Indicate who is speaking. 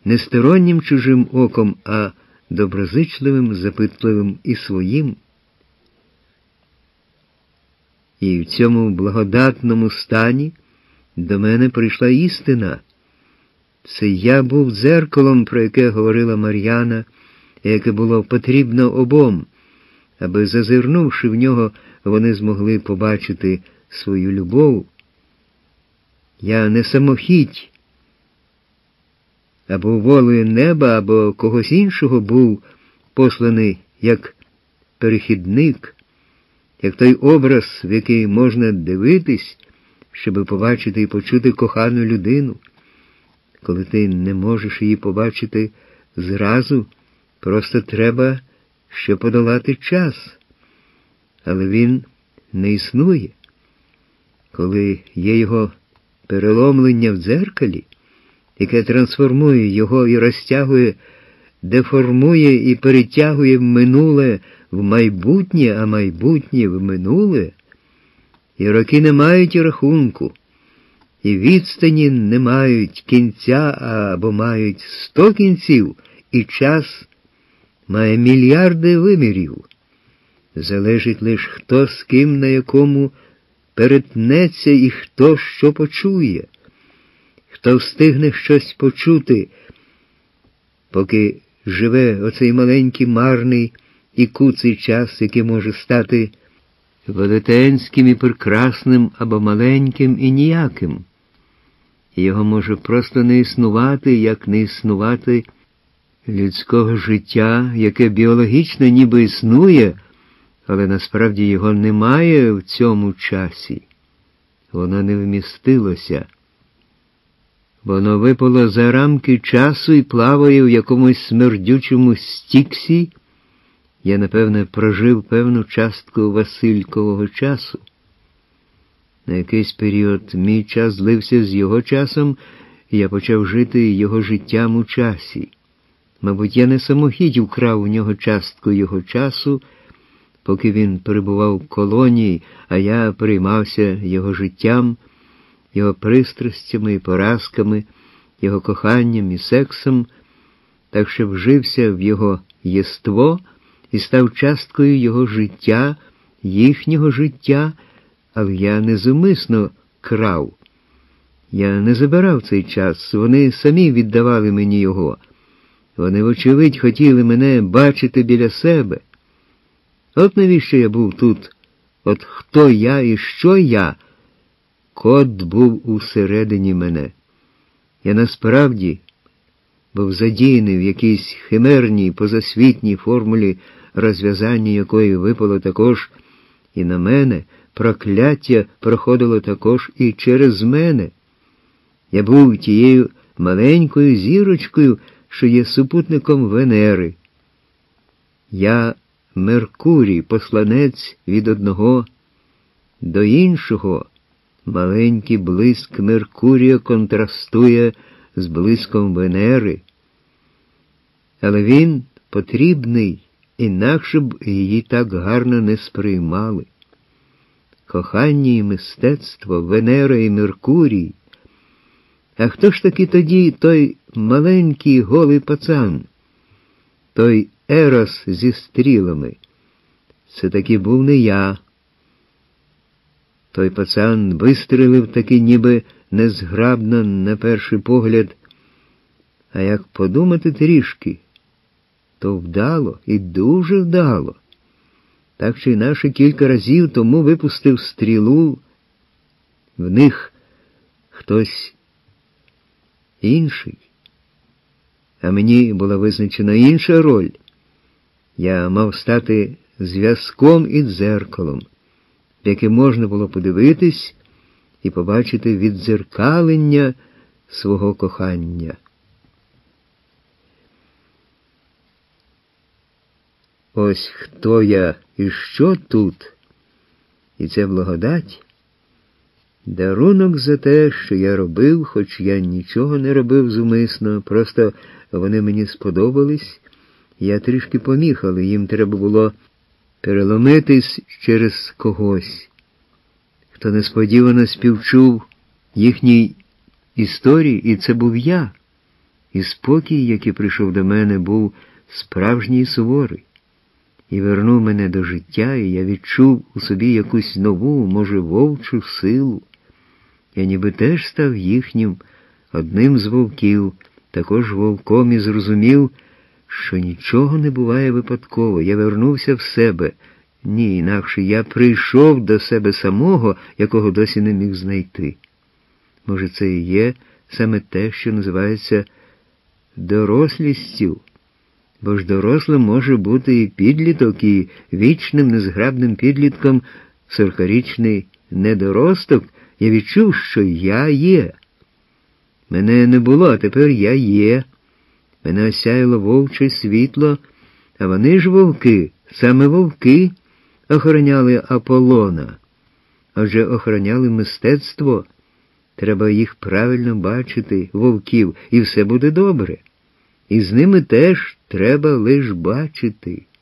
Speaker 1: не стороннім чужим оком, а доброзичливим, запитливим і своїм. І в цьому благодатному стані до мене прийшла істина. Це я був дзеркалом, про яке говорила Мар'яна, і яке було потрібно обом, аби, зазирнувши в нього, вони змогли побачити свою любов. Я не самохідь, або волею неба, або когось іншого був посланий як перехідник, як той образ, в який можна дивитись, щоб побачити і почути кохану людину. Коли ти не можеш її побачити зразу, просто треба ще подолати час. Але він не існує. Коли є його переломлення в дзеркалі, яке трансформує його і розтягує, деформує і перетягує минуле в майбутнє, а майбутнє в минуле, і роки не мають рахунку, і відстані не мають кінця або мають 100 кінців, і час має мільярди вимірів. Залежить лише хто з ким на якому перетнеться і хто що почує, хто встигне щось почути, поки живе оцей маленький марний і куций час, який може стати велетенським і прекрасним або маленьким і ніяким. Його може просто не існувати, як не існувати людського життя, яке біологічно ніби існує, але насправді його немає в цьому часі. Воно не вмістилося. Воно випало за рамки часу і плаває в якомусь смердючому стіксі. Я, напевне, прожив певну частку Василькового часу. На якийсь період мій час злився з його часом, і я почав жити його життям у часі. Мабуть, я не самохідь украв у нього частку його часу, поки він перебував в колонії, а я переймався його життям, його пристрастями і поразками, його коханням і сексом, так що вжився в його єство і став часткою його життя, їхнього життя, але я незумисно крав. Я не забирав цей час, вони самі віддавали мені його. Вони, вочевидь, хотіли мене бачити біля себе. От навіщо я був тут? От хто я і що я? Код був усередині мене. Я насправді був задіяний в якійсь химерній, позасвітній формулі, розв'язання якої випало також і на мене, прокляття проходило також і через мене. Я був тією маленькою зірочкою, що є супутником Венери. Я Меркурій, посланець від одного до іншого. Маленький блиск Меркурія контрастує з блиском Венери. Але він потрібний, інакше б її так гарно не сприймали. Кохання і мистецтво, Венера і Меркурій. А хто ж таки тоді той маленький голий пацан? Той Ерос зі стрілами? Це таки був не я. Той пацан вистрелив таки ніби незграбно на перший погляд, а як подумати трішки, то вдало і дуже вдало. Так чи інакше кілька разів тому випустив стрілу, в них хтось інший. А мені була визначена інша роль. Я мав стати зв'язком і дзеркалом, в яке можна було подивитись і побачити віддзеркалення свого кохання. Ось хто я і що тут. І це благодать. Дарунок за те, що я робив, хоч я нічого не робив зумисно, просто вони мені сподобались, я трішки поміг, але їм треба було переломитись через когось, хто несподівано співчув їхній історії, і це був я. І спокій, який прийшов до мене, був справжній і суворий. І вернув мене до життя, і я відчув у собі якусь нову, може, вовчу силу. Я ніби теж став їхнім, одним з вовків, також вовком, і зрозумів, що нічого не буває випадково. Я вернувся в себе. Ні, інакше я прийшов до себе самого, якого досі не міг знайти. Може, це і є саме те, що називається дорослістю. Бо ж дорослим може бути і підліток, і вічним незграбним підлітком 40-річний недоросток. Я відчув, що я є. Мене не було, а тепер я є. Мене осяяло вовче світло, а вони ж вовки, саме вовки охороняли Аполлона. Отже, охороняли мистецтво. Треба їх правильно бачити, вовків, і все буде добре. І з ними теж треба лиш бачити.